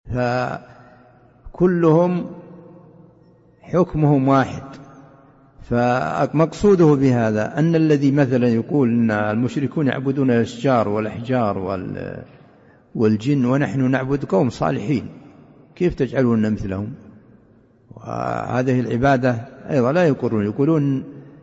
فكلهم حكمهم واحد. فمقصوده بهذا أن الذي مثلا يقول أن المشركون يعبدون الأشجار والأحجار والجن ونحن نعبد قوم صالحين، كيف تجعلون مثلهم؟ وهذه العبادة أيضا لا يقولون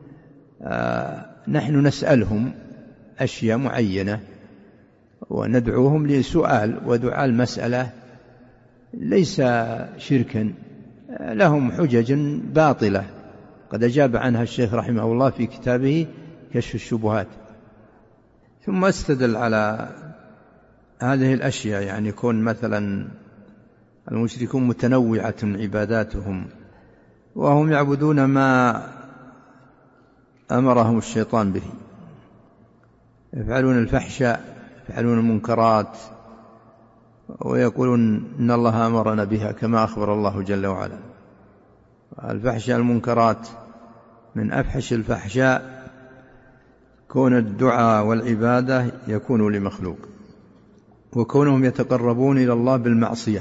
نحن نسألهم أشياء معينة وندعوهم لسؤال، ودعاء المسألة ليس شركا، لهم حجج باطلة قد أجاب عنها الشيخ رحمه الله في كتابه كشف الشبهات. ثم استدل على هذه الأشياء، يعني يكون مثلا المشركون متنوعة عباداتهم وهم يعبدون ما أمرهم الشيطان به، يفعلون الفحشاء، يفعلون المنكرات، ويقولون إن الله أمرنا بها كما أخبر الله جل وعلا. الفحشاء المنكرات من أفحش الفحشاء كون الدعاء والعبادة يكون لمخلوق، وكونهم يتقربون إلى الله بالمعصية،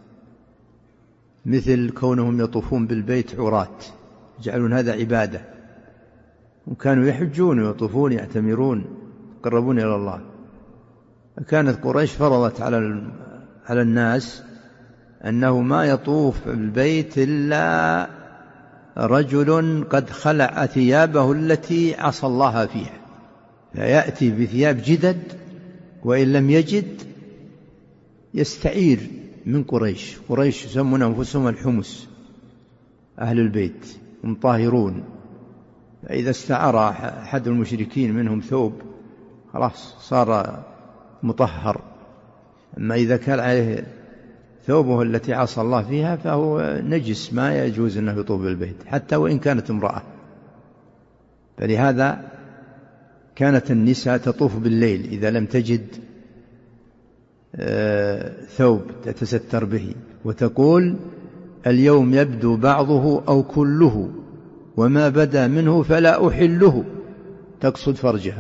مثل كونهم يطوفون بالبيت عراة، يجعلون هذا عبادة، وكانوا يحجون ويطوفون يعتمرون يتقربون إلى الله. كانت قريش فرضت على الناس أنه ما يطوف بالبيت إلا رجل قد خلع ثيابه التي عصى الله فيها، فيأتي بثياب جدد، وإن لم يجد يستعير من قريش يسمون أنفسهم الحمس، أهل البيت هم طاهرون، فإذا استعار أحد المشركين منهم ثوب خلاص صار مطهر. أما إذا كان عليه ثوبه التي عصى الله فيها فهو نجس، ما يجوز أنه يطوف بالبيت حتى وإن كانت امرأة. فلهذا كانت النساء تطوف بالليل إذا لم تجد ثوب تتستر به، وتقول اليوم يبدو بعضه أو كله وما بدا منه فلا أحله، تقصد فرجها.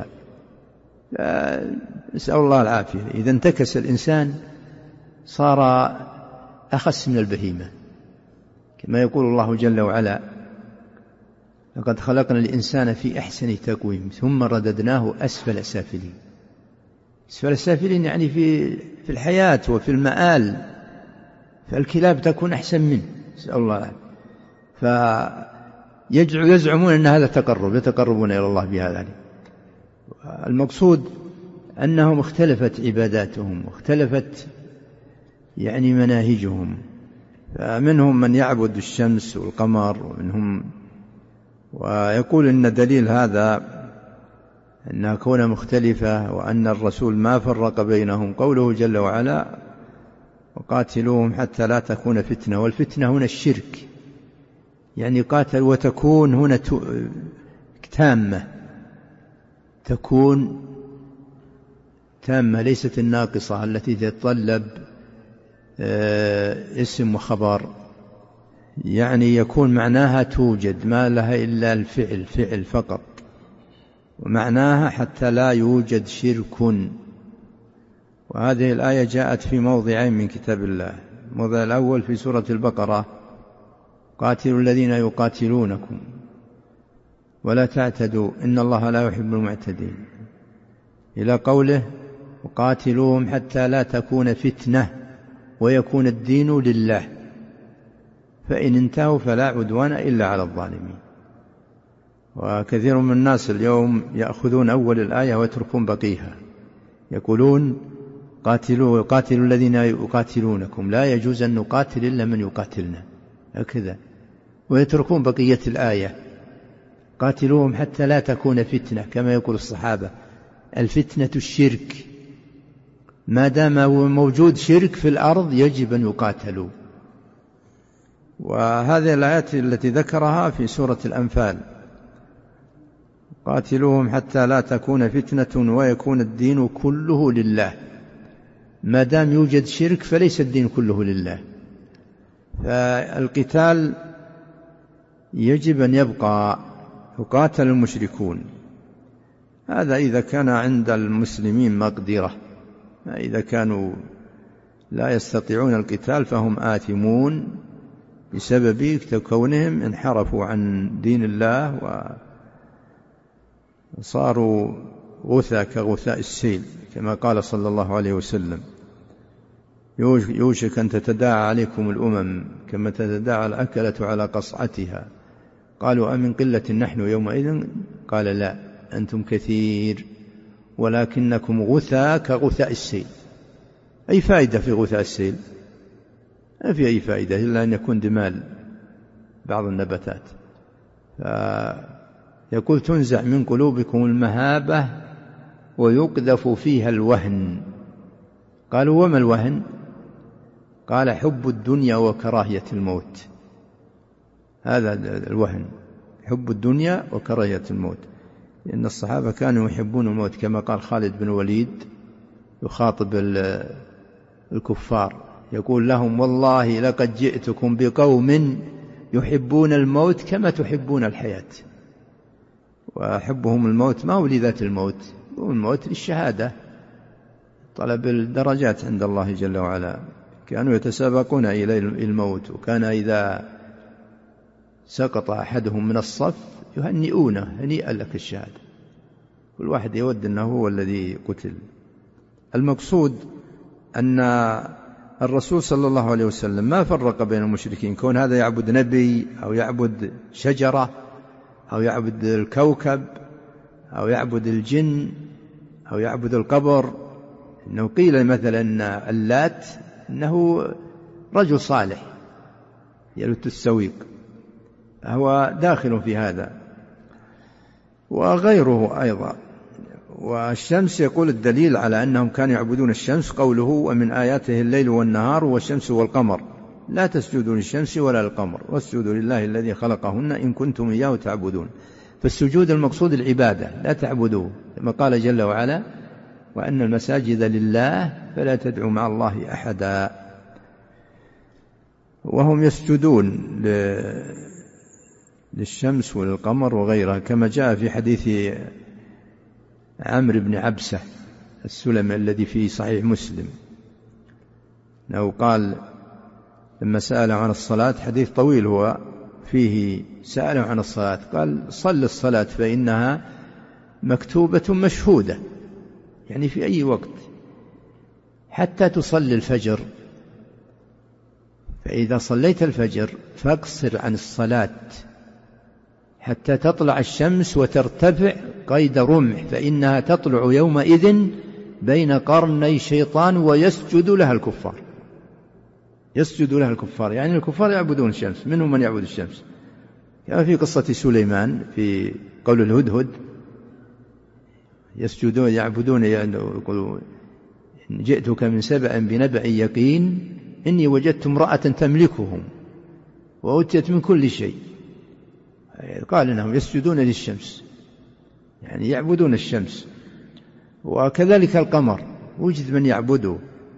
نسأل الله العافية. إذا انتكس الإنسان صار أخس من البهيمة، كما يقول الله جل وعلا لقد خلقنا الإنسان في أحسن تقويم ثم رددناه أسفل سافلين. أسفل سافلين يعني في الحياة وفي المآل، فالكلاب تكون أحسن منه، نسأل الله. فيزعمون أن هذا تقرب، يتقربون إلى الله بهذا. المقصود أنهم اختلفت عباداتهم واختلفت يعني مناهجهم، فمنهم من يعبد الشمس والقمر، ومنهم ويقول إن دليل هذا أنها كونها مختلفة وأن الرسول ما فرق بينهم قوله جل وعلا وقاتلوهم حتى لا تكون فتنة. والفتنة هنا الشرك، يعني قاتل وتكون هنا تامة، تكون تامة ليست الناقصة التي تتطلب اسم وخبر، يعني يكون معناها توجد، ما لها إلا الفعل، فعل فقط، ومعناها حتى لا يوجد شرك. وهذه الآية جاءت في موضعين من كتاب الله. الموضع الأول في سورة البقرة قاتلوا الذين يقاتلونكم ولا تعتدوا إن الله لا يحب المعتدين، إلى قوله وقاتلوهم حتى لا تكون فتنة ويكون الدين لله فإن انتهوا فلا عدوان إلا على الظالمين. وكثير من الناس اليوم يأخذون أول الآية ويتركون بقيها، يقولون قاتلوا الذين يقاتلونكم، لا يجوز أن نقاتل إلا من يقاتلنا، هكذا، ويتركون بقية الآية قاتلوهم حتى لا تكون فتنة، كما يقول الصحابة الفتنة الشرك، ما دام موجود شرك في الأرض يجب أن يقاتلوا. وهذه الآيات التي ذكرها في سورة الأنفال قاتلوهم حتى لا تكون فتنة ويكون الدين كله لله، ما دام يوجد شرك فليس الدين كله لله، فالقتال يجب أن يبقى، يقاتل المشركون. هذا إذا كان عند المسلمين مقدرة، إذا كانوا لا يستطيعون القتال فهم آثمون بسبب كونهم انحرفوا عن دين الله وصاروا غثى كغثاء السيل، كما قال صلى الله عليه وسلم: يوشك أن تتداعى عليكم الأمم كما تتداعى الأكلة على قصعتها. قالوا: أمن قلة نحن يومئذ؟ قال: لا، أنتم كثير ولكنكم غثى كغثاء السيل. أي فائدة في غثاء السيل؟ ما في أي فائدة إلا أن يكون دمال بعض النباتات. يقول: تنزع من قلوبكم المهابة ويقذف فيها الوهن. قالوا: وما الوهن؟ قال: حب الدنيا وكراهية الموت. هذا الوهن، حب الدنيا وكراهية الموت. لأن الصحابة كانوا يحبون الموت، كما قال خالد بن الوليد يخاطب الكفار يقول لهم: والله لقد جئتكم بقوم يحبون الموت كما تحبون الحياة. وحبهم الموت ما هو لذات الموت، هو الموت للشهادة، طلب الدرجات عند الله جل وعلا. كانوا يتسابقون إلى الموت، وكان إذا سقط أحدهم من الصف يهنئونه: هنيئا لك الشهادة. كل واحد يود أنه هو الذي قتل. المقصود أن الرسول صلى الله عليه وسلم ما فرق بين المشركين، كون هذا يعبد نبي أو يعبد شجرة أو يعبد الكوكب أو يعبد الجن أو يعبد القبر. إنه قيل مثلا اللات إنه رجل صالح يلت السويق، هو داخل في هذا، وغيره أيضا. والشمس يقول الدليل على أنهم كانوا يعبدون الشمس قوله: ومن آياته الليل والنهار والشمس والقمر لا تسجدوا للشمس ولا للقمر واسجدوا لله الذي خلقهن إن كنتم إياه تعبدون. فالسجود المقصود العبادة، لا تعبدوه، كما قال جل وعلا: وأن المساجد لله فلا تدعوا مع الله أحدا. وهم يسجدون للشمس وللقمر وغيرها، كما جاء في حديث عمرو بن عبسة السلمي الذي في صحيح مسلم، أنه قال لما سأل عن الصلاة، حديث طويل هو فيه، سأله عن الصلاة قال: صل الصلاة فإنها مكتوبة مشهودة، يعني في أي وقت، حتى تصلي الفجر، فإذا صليت الفجر فاقصر عن الصلاة حتى تطلع الشمس وترتفع قيد رمح، فإنها تطلع يومئذ بين قرني الشيطان ويسجد لها الكفار. يسجد لها الكفار، يعني الكفار يعبدون الشمس، منهم من يعبد الشمس. يعني في قصة سليمان في قول الهدهد: يسجدون يعبدون، يقولوا: جئتك من سبأ بنبأ يقين إني وجدت امرأة تملكهم وأوتيت من كل شيء. قال إنهم يسجدون للشمس، يعني يعبدون الشمس. وكذلك القمر وجد من يعبده،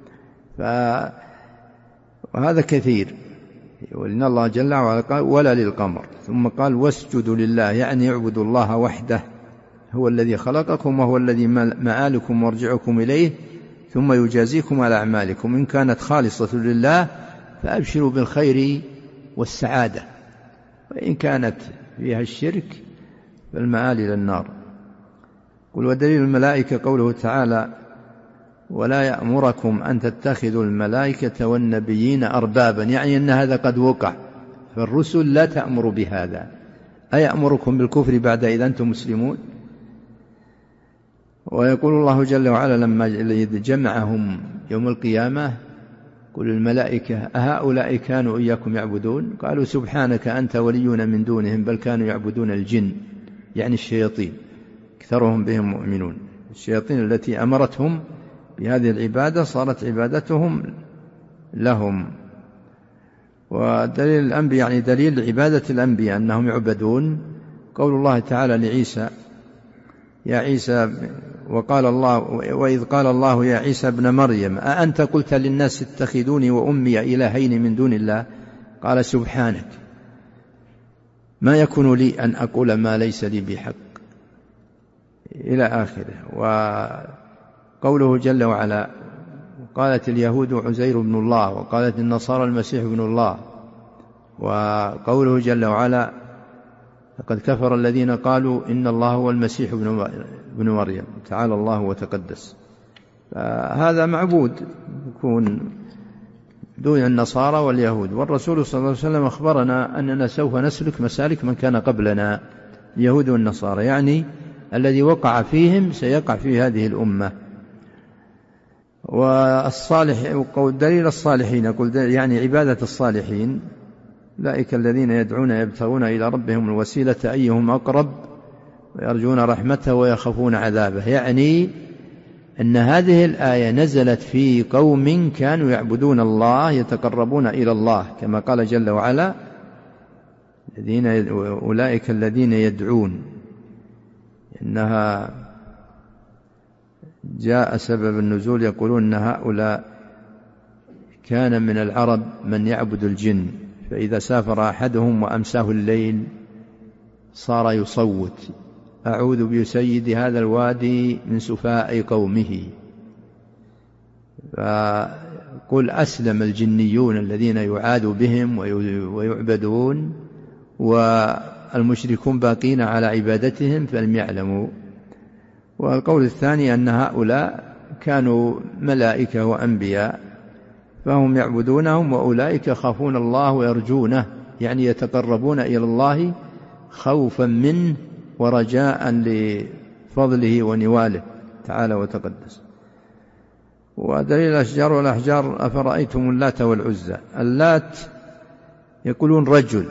وهذا كثير. ولأن الله جل وعلا قال: ولا للقمر، ثم قال: واسجدوا لله، يعني اعبدوا الله وحده، هو الذي خلقكم وهو الذي مآلكم وارجعكم إليه ثم يجازيكم على أعمالكم، إن كانت خالصة لله فأبشروا بالخير والسعادة، وإن كانت فيها الشرك فالمآل إلى النار. قل: ودليل الملائكة قوله تعالى: ولا يأمركم أن تتخذوا الملائكة والنبيين أربابا، يعني أن هذا قد وقع، فالرسل لا تأمر بهذا. أيأمركم بالكفر بعد إذا أنتم مسلمون؟ ويقول الله جل وعلا لما جمعهم يوم القيامة: قل الملائكة أهؤلاء كانوا إياكم يعبدون؟ قالوا: سبحانك أنت ولينا من دونهم بل كانوا يعبدون الجن، يعني الشياطين، أكثرهم بهم مؤمنون. الشياطين التي أمرتهم بهذه العبادة صارت عبادتهم لهم. ودليل الأنبياء، يعني دليل عبادة الأنبياء أنهم يعبدون، قول الله تعالى لعيسى: يا عيسى، وقال الله: وإذ قال الله يا عيسى ابن مريم أأنت قلت للناس اتخذوني وأمي إلهين من دون الله؟ قال: سبحانك ما يكون لي أن أقول ما ليس لي بحق، إلى آخره. وقوله جل وعلا: قالت اليهود عزير بن الله، وقالت النصارى المسيح بن الله. وقوله جل وعلا لقد كفر الذين قالوا إن الله هو المسيح ابن مريم، تعالى الله وتقدس. فهذا معبود يكون دون النصارى واليهود. والرسول صلى الله عليه وسلم أخبرنا أننا سوف نسلك مسالك من كان قبلنا، اليهود والنصارى، يعني الذي وقع فيهم سيقع في هذه الأمة. والصالح دليل الصالحين، يقول يعني عبادة الصالحين، أولئك الذين يدعون يبتغون إلى ربهم الوسيلة أيهم أقرب ويرجون رحمته ويخافون عذابه. يعني أن هذه الآية نزلت في قوم كانوا يعبدون الله يتقربون إلى الله، كما قال جل وعلا أولئك الذين يدعون. إنها جاء سبب النزول يقولون أن هؤلاء كان من العرب من يعبد الجن، فإذا سافر أحدهم وأمساه الليل صار يصوت أعوذ بسيد هذا الوادي من سفاء قومه. فقل أسلم الجنيون الذين يعاد بهم ويعبدون، والمشركون باقين على عبادتهم فلم يعلموا. والقول الثاني أن هؤلاء كانوا ملائكة وأنبياء فهم يعبدونهم، وأولئك يخافون الله ويرجونه، يعني يتقربون إلى الله خوفا منه ورجاء لفضله ونواله تعالى وتقدس. ودليل الأشجار والأحجار أفرأيتم اللات والعزى. اللات يقولون رجل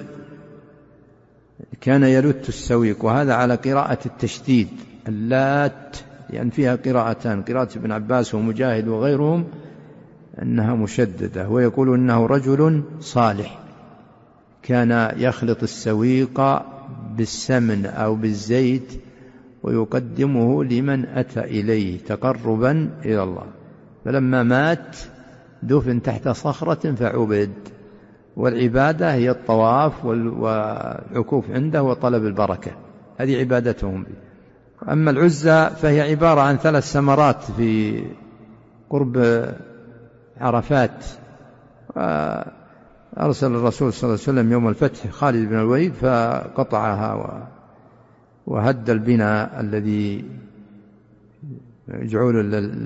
كان يلت السويق، وهذا على قراءة التشديد، اللات يعني فيها قراءتان، قراءة ابن عباس ومجاهد وغيرهم أنها مشددة. ويقول إنه رجل صالح كان يخلط السويق بالسمن أو بالزيت ويقدمه لمن أتى إليه تقربا إلى الله، فلما مات دفن تحت صخرة فعبد. والعبادة هي الطواف والعكوف عنده وطلب البركة، هذه عبادتهم. أما العزى فهي عبارة عن 3 سمرات في قرب عرفات، أرسل الرسول صلى الله عليه وسلم يوم الفتح خالد بن الوليد فقطعها وهد البناء الذي يجعل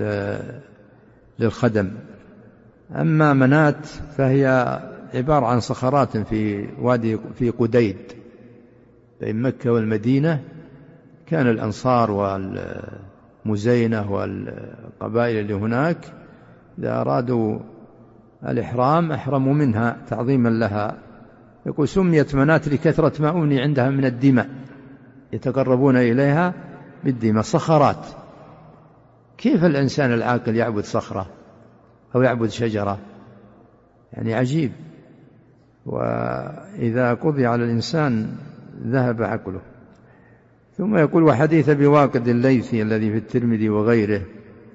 للخدم. أما منات فهي عبارة عن صخرات في وادي في قديد بين مكة والمدينة. كان الأنصار والمزينة والقبائل اللي هناك إذا أرادوا الإحرام أحرموا منها تعظيما لها. يقول سميت منات لكثرة ما أوني عندها من الدماء، يتقربون إليها بالدماء. صخرات، كيف الإنسان العاقل يعبد صخرة أو يعبد شجرة؟ يعني عجيب. وإذا قضي على الإنسان ذهب عقله. ثم يقول وحديث بواقد الليثي الذي في الترمذي وغيره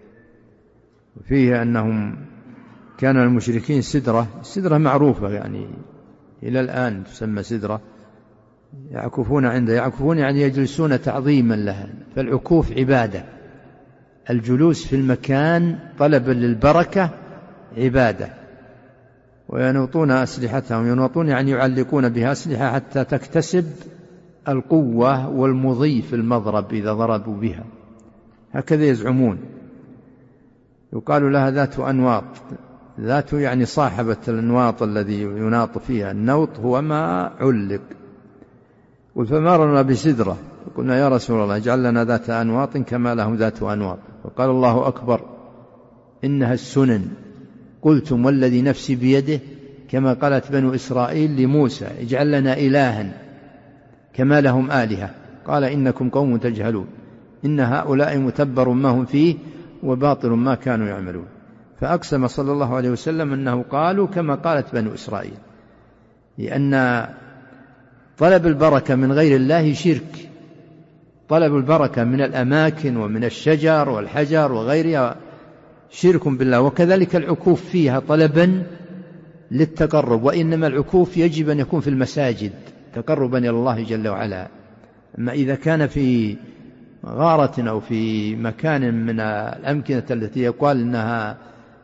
فيه أنهم كان المشركين سدرة معروفة يعني إلى الآن تسمى سدرة، يعكفون عنده، يعكفون يعني يجلسون تعظيما لها. فالعكوف عبادة، الجلوس في المكان طلبا للبركة عبادة. وينوطون أسلحتهم، ينوطون يعني يعلقون بها أسلحة حتى تكتسب القوة والمضي في المضرب إذا ضربوا بها، هكذا يزعمون. يقال لها ذات أنواط، ذات يعني صاحبة الأنواط الذي يناط فيها. النوط هو ما علق. فمرنا بسدرة قلنا يا رسول الله اجعل لنا ذات أنواط كما لهم ذات أنواط، فقال الله أكبر إنها السنن. قلتم والذي نفسي بيده كما قالت بنو إسرائيل لموسى اجعل لنا إلها كما لهم آلهة، قال إنكم قوم تجهلون إن هؤلاء متبر ما هم فيه وباطل ما كانوا يعملون. فأقسم صلى الله عليه وسلم أنه قالوا كما قالت بنو إسرائيل، لأن طلب البركة من غير الله شرك. طلب البركة من الأماكن ومن الشجر والحجر وغيرها شرك بالله. وكذلك العكوف فيها طلبا للتقرب، وإنما العكوف يجب أن يكون في المساجد تقربا إلى الله جل وعلا. أما إذا كان في غارة أو في مكان من الأمكنة التي يقال أنها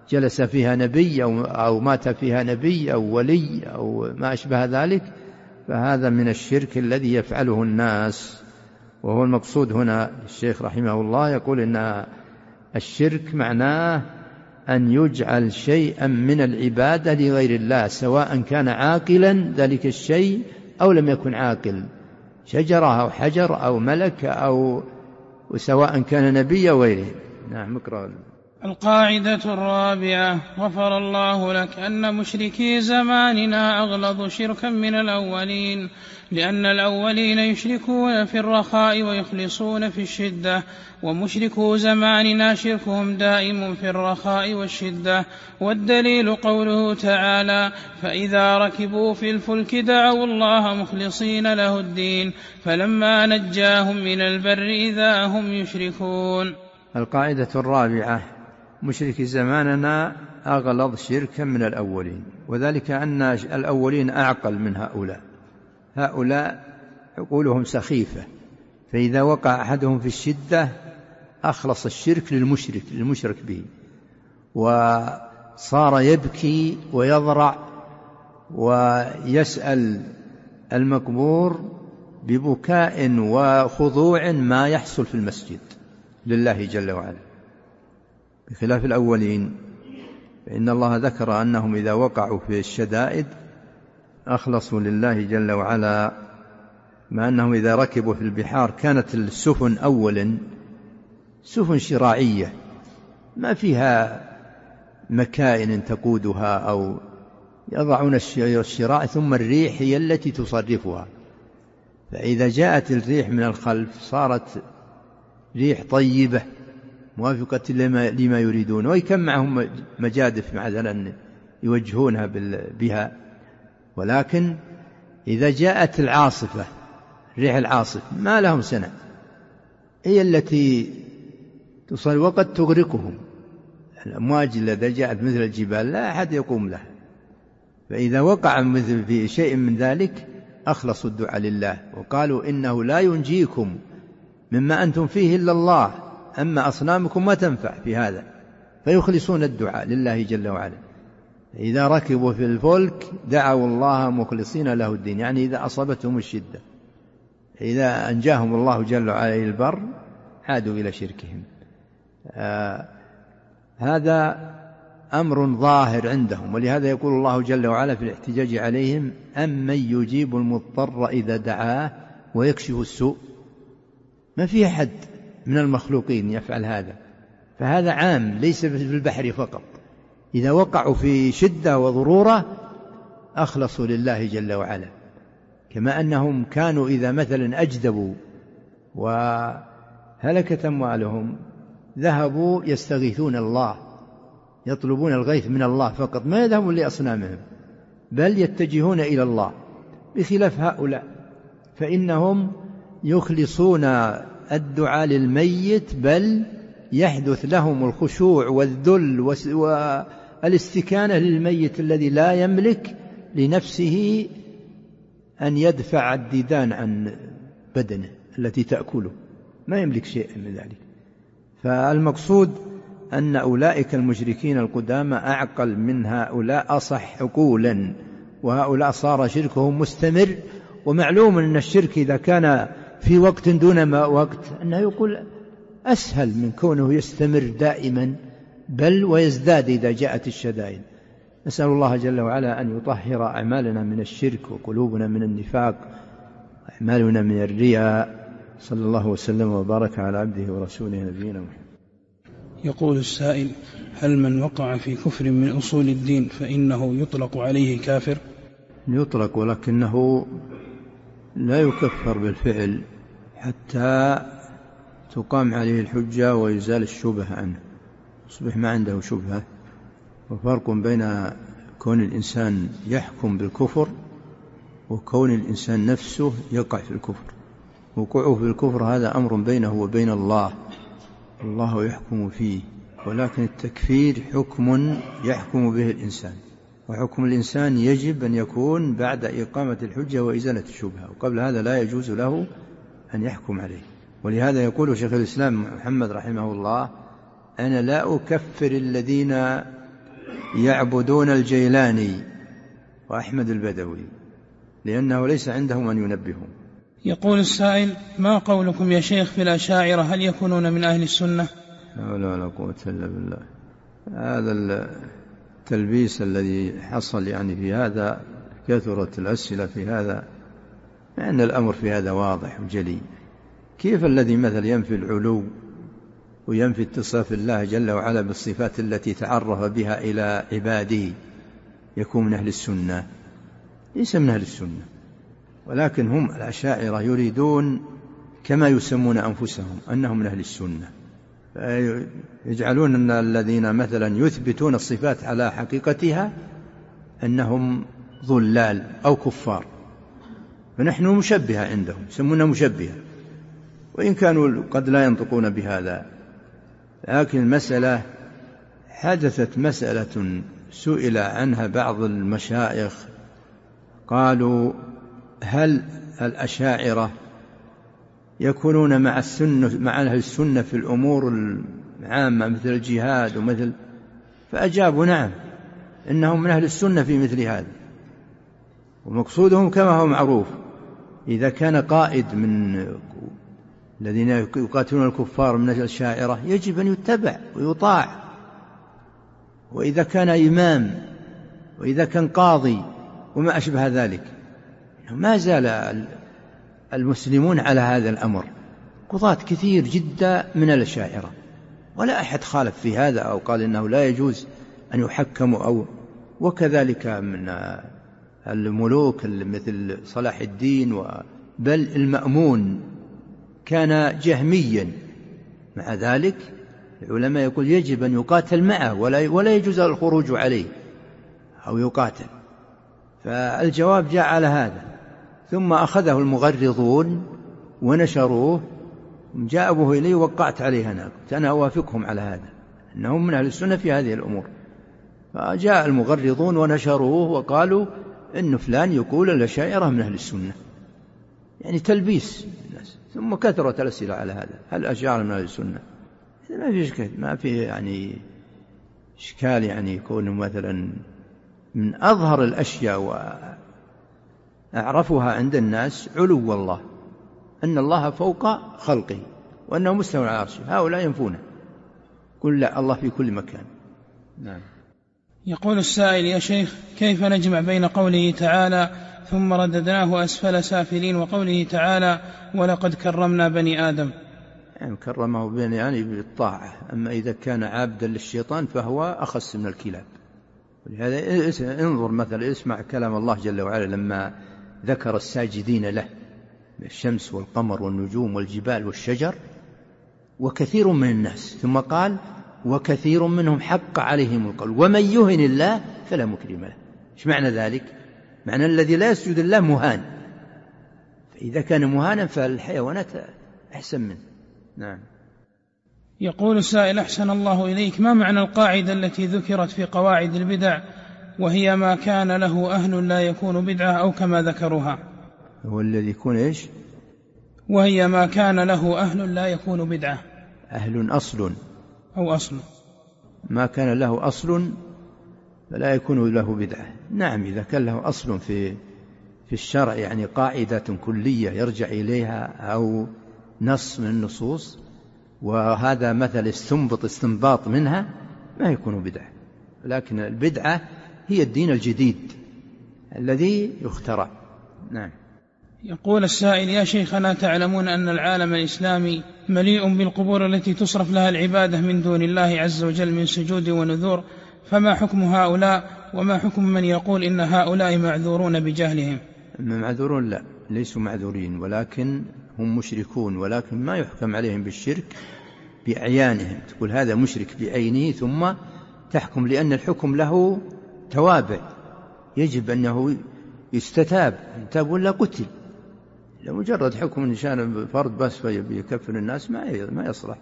جلس فيها نبي أو مات فيها نبي أو ولي أو ما أشبه ذلك، فهذا من الشرك الذي يفعله الناس. وهو المقصود هنا. الشيخ رحمه الله يقول إن الشرك معناه أن يجعل شيئا من العبادة لغير الله، سواء كان عاقلا ذلك الشيء أو لم يكن عاقل، شجرة أو حجر أو ملك أو وسواء كان نبي أو غيره. نعم. اقرأ. القاعدة الرابعة: غفر الله لك أن مشركي زماننا أغلظ شركا من الأولين، لأن الأولين يشركون في الرخاء ويخلصون في الشدة، ومشركو زماننا شركهم دائم في الرخاء والشدة. والدليل قوله تعالى: فإذا ركبوا في الفلك دعوا الله مخلصين له الدين فلما نجاهم من البر إذا هم يشركون. القاعدة الرابعة: مشرك زماننا أغلظ شركا من الأولين، وذلك أن الأولين أعقل من هؤلاء عقولهم سخيفة، فإذا وقع أحدهم في الشدة أخلص الشرك للمشرك به، وصار يبكي ويضرع ويسأل المقبور ببكاء وخضوع ما يحصل في المسجد لله جل وعلا، بخلاف الأولين، فإن الله ذكر أنهم إذا وقعوا في الشدائد أخلصوا لله جل وعلا، مع أنهم إذا ركبوا في البحار كانت السفن أولا سفن شراعية ما فيها مكائن تقودها، أو يضعون الشراع ثم الريح هي التي تصرفها، فإذا جاءت الريح من الخلف صارت ريح طيبة موافقة لما يريدون، ويكون معهم مجادف مثلا يوجهونها بها. ولكن إذا جاءت العاصفة، ريح العاصف ما لهم سنة، هي التي تصل وقد تغرقهم. الأمواج التي جاءت مثل الجبال لا أحد يقوم لها، فإذا وقع مثل في شيء من ذلك أخلصوا الدعاء لله وقالوا إنه لا ينجيكم مما أنتم فيه إلا الله، أما أصنامكم ما تنفع في هذا، فيخلصون الدعاء لله جل وعلا. إذا ركبوا في الفلك دعوا الله مخلصين له الدين، يعني إذا أصابتهم الشدة، إذا أنجاهم الله جل وعلا إلى البر عادوا إلى شركهم. هذا أمر ظاهر عندهم، ولهذا يقول الله جل وعلا في الاحتجاج عليهم: أمن يجيب المضطر إذا دعاه ويكشف السوء. ما في أحد من المخلوقين يفعل هذا، فهذا عام ليس في البحر فقط. إذا وقعوا في شدة وضرورة أخلصوا لله جل وعلا، كما أنهم كانوا إذا مثلا أجدبوا وهلكت أموالهم ذهبوا يستغيثون الله، يطلبون الغيث من الله فقط، ما يذهبون لأصنامهم بل يتجهون إلى الله، بخلاف هؤلاء فإنهم يخلصون الدعاء للميت، بل يحدث لهم الخشوع والذل والاستكانة للميت الذي لا يملك لنفسه أن يدفع الديدان عن بدنه التي تأكله، ما يملك شيء من ذلك. فالمقصود أن أولئك المشركين القدامى أعقل من هؤلاء، أصح عقولا، وهؤلاء صار شركهم مستمر. ومعلوم أن الشرك إذا كان في وقت دون ما وقت أنه يقول أسهل من كونه يستمر دائما، بل ويزداد إذا جاءت الشدائد. نسأل الله جل وعلا أن يطهر أعمالنا من الشرك وقلوبنا من النفاق وأعمالنا من الرياء. صلى الله وسلم وبارك على عبده ورسوله نبينا محمد. يقول السائل: هل من وقع في كفر من أصول الدين فإنه يطلق عليه كافر؟ يطلق، ولكنه لا يكفر بالفعل حتى تقام عليه الحجة ويزال الشبهة عنه، يصبح ما عنده شبهة. وفرق بين كون الإنسان يحكم بالكفر وكون الإنسان نفسه يقع في الكفر. وقوعه في الكفر هذا أمر بينه وبين الله، الله يحكم فيه، ولكن التكفير حكم يحكم به الإنسان، وحكم الإنسان يجب أن يكون بعد إقامة الحجة وإزالة الشبهة، وقبل هذا لا يجوز له أن يحكم عليه. ولهذا يقول شيخ الإسلام محمد رحمه الله: أنا لا أكفر الذين يعبدون الجيلاني وأحمد البدوي لأنه ليس عندهم من ينبههم. يقول السائل: ما قولكم يا شيخ في الأشاعرة، هل يكونون من أهل السنة؟ لا حول ولا قوة إلا بالله. هذا التلبيس الذي حصل يعني في هذا، كثرت الأسئلة في هذا، مع أن الأمر في هذا واضح وجلي. كيف الذي مثل ينفي العلو وينفي اتصاف الله جل وعلا بالصفات التي تعرف بها إلى عباده يكون من أهل السنة؟ ليس من أهل السنة. ولكن هم الأشاعرة يريدون كما يسمون أنفسهم أنهم من أهل السنة، يجعلون أن الذين مثلا يثبتون الصفات على حقيقتها أنهم ضلال أو كفار، فنحن مشبهة عندهم، يسموننا مشبهة، وإن كانوا قد لا ينطقون بهذا. لكن المسألة حدثت مسألة سئل عنها بعض المشايخ، قالوا: هل الأشاعرة يكونون مع أهل السنة في الأمور العامة مثل الجهاد ومثل؟ فأجابوا: نعم، إنهم من أهل السنة في مثل هذا. ومقصودهم كما هو معروف، إذا كان قائد من الذين يقاتلون الكفار من الأشاعرة يجب أن يتبع ويطاع، وإذا كان إمام وإذا كان قاضي وما أشبه ذلك. ما زال المسلمون على هذا الأمر، قضاة كثير جدا من الأشاعرة، ولا أحد خالف في هذا أو قال إنه لا يجوز أن يحكموا، وكذلك من الملوك مثل صلاح الدين، بل المأمون كان جهميا، مع ذلك العلماء يقول يجب أن يقاتل معه ولا يجوز الخروج عليه أو يقاتل. فالجواب جاء على هذا، ثم أخذه المغرضون ونشروه، جاءبوه إليه ووقعت عليه أنا أوافقهم على هذا، أنهم من أهل السنة في هذه الأمور. فجاء المغرضون ونشروه وقالوا إن فلان يقول الأشاعرة من أهل السنة، يعني تلبيس الناس. ثم كثرت الأسئلة على هذا، هل الأشاعرة من أهل السنة؟ ما في إشكال، ما في يعني إشكال يعني يكون مثلا من أظهر الأشياء وأعرفها عند الناس علو الله، أن الله فوق خلقه وأنه مستوى على عرشه، هؤلاء ينفونه. قل لا، الله في كل مكان. نعم. يقول السائل: يا شيخ، كيف نجمع بين قوله تعالى ثم رددناه أسفل سافلين وقوله تعالى ولقد كرمنا بني آدم؟ يعني كرمه بني آدم بالطاعة، أما إذا كان عابدا للشيطان فهو أخص من الكلاب. ولهذا انظر مثلا، اسمع كلام الله جل وعلا لما ذكر الساجدين له، الشمس والقمر والنجوم والجبال والشجر وكثير من الناس، ثم قال وكثير منهم حق عليهم القول ومن يهن الله فلا مكرم له. ايش معنى ذلك؟ معنى الذي لا يسجد الله مهان، فإذا كان مهانا فالحيوانات أحسن منه. نعم. يقول السائل: أحسن الله إليك، ما معنى القاعدة التي ذكرت في قواعد البدع وهي ما كان له أهل لا يكون بدعة، أو كما ذكروها؟ هو الذي يكون إيش؟ وهي ما كان له أهل لا يكون بدعة. أهل أصل أو أصل، ما كان له أصل فلا يكون له بدعة. نعم، إذا كان له أصل في الشرع، يعني قاعدة كلية يرجع إليها أو نص من النصوص، وهذا مثل استنباط منها، ما يكون بدعة. لكن البدعة هي الدين الجديد الذي يخترع. نعم. يقول السائل: يا شيخنا، تعلمون أن العالم الإسلامي مليء بالقبور التي تصرف لها العبادة من دون الله عز وجل من سجود ونذور، فما حكم هؤلاء، وما حكم من يقول إن هؤلاء معذورون بجهلهم؟ معذورون؟ لا، ليسوا معذورين، ولكن هم مشركون، ولكن ما يحكم عليهم بالشرك بأعيانهم، تقول هذا مشرك بعينه ثم تحكم، لأن الحكم له توابع، يجب أنه يستتاب، تاب ولا قتل. لمجرد حكم نشان فرد بس بيكفر الناس ما يصلح.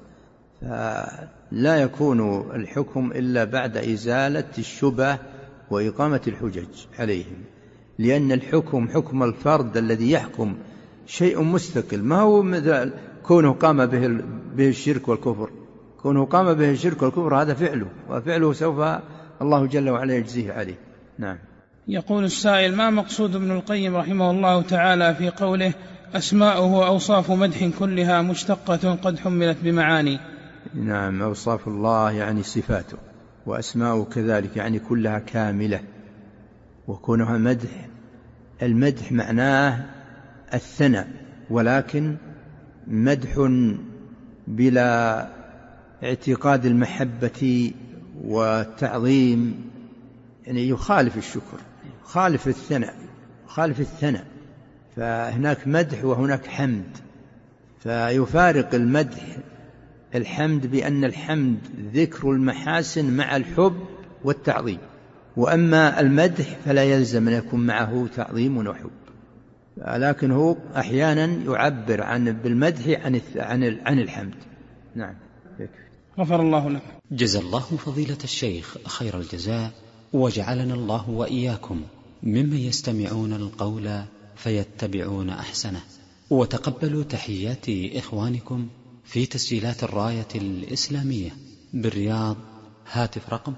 فلا يكون الحكم إلا بعد إزالة الشبه وإقامة الحجج عليهم، لأن الحكم حكم الفرد الذي يحكم شيء مستقل، ما هو مثل كونه قام به الشرك والكفر. كونه قام به الشرك والكفر هذا فعله، وفعله سوف الله جل وعلا يجزيه عليه. نعم. يقول السائل: ما مقصود ابن القيم رحمه الله تعالى في قوله أسماؤه أوصاف مدح كلها مشتقة قد حملت بمعاني؟ نعم، أوصاف الله يعني صفاته، وأسماؤه كذلك يعني كلها كاملة، وكونها مدح. المدح معناه الثناء، ولكن مدح بلا اعتقاد المحبة والتعظيم، يعني يخالف الشكر، خالف الثناء. فهناك مدح وهناك حمد، فيفارق المدح الحمد بأن الحمد ذكر المحاسن مع الحب والتعظيم، وأما المدح فلا يلزم أن يكون معه تعظيم وحب، لكن هو أحيانا يعبر بالمدح عن الحمد. نعم. غفر الله لك. جزا الله فضيلة الشيخ خير الجزاء، وجعلنا الله وإياكم ممن يستمعون القول فيتبعون أحسنه. وتقبلوا تحيات إخوانكم في تسجيلات الراية الإسلامية بالرياض، هاتف رقم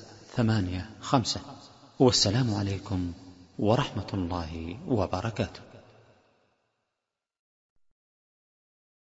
49111985. والسلام عليكم ورحمة الله وبركاته.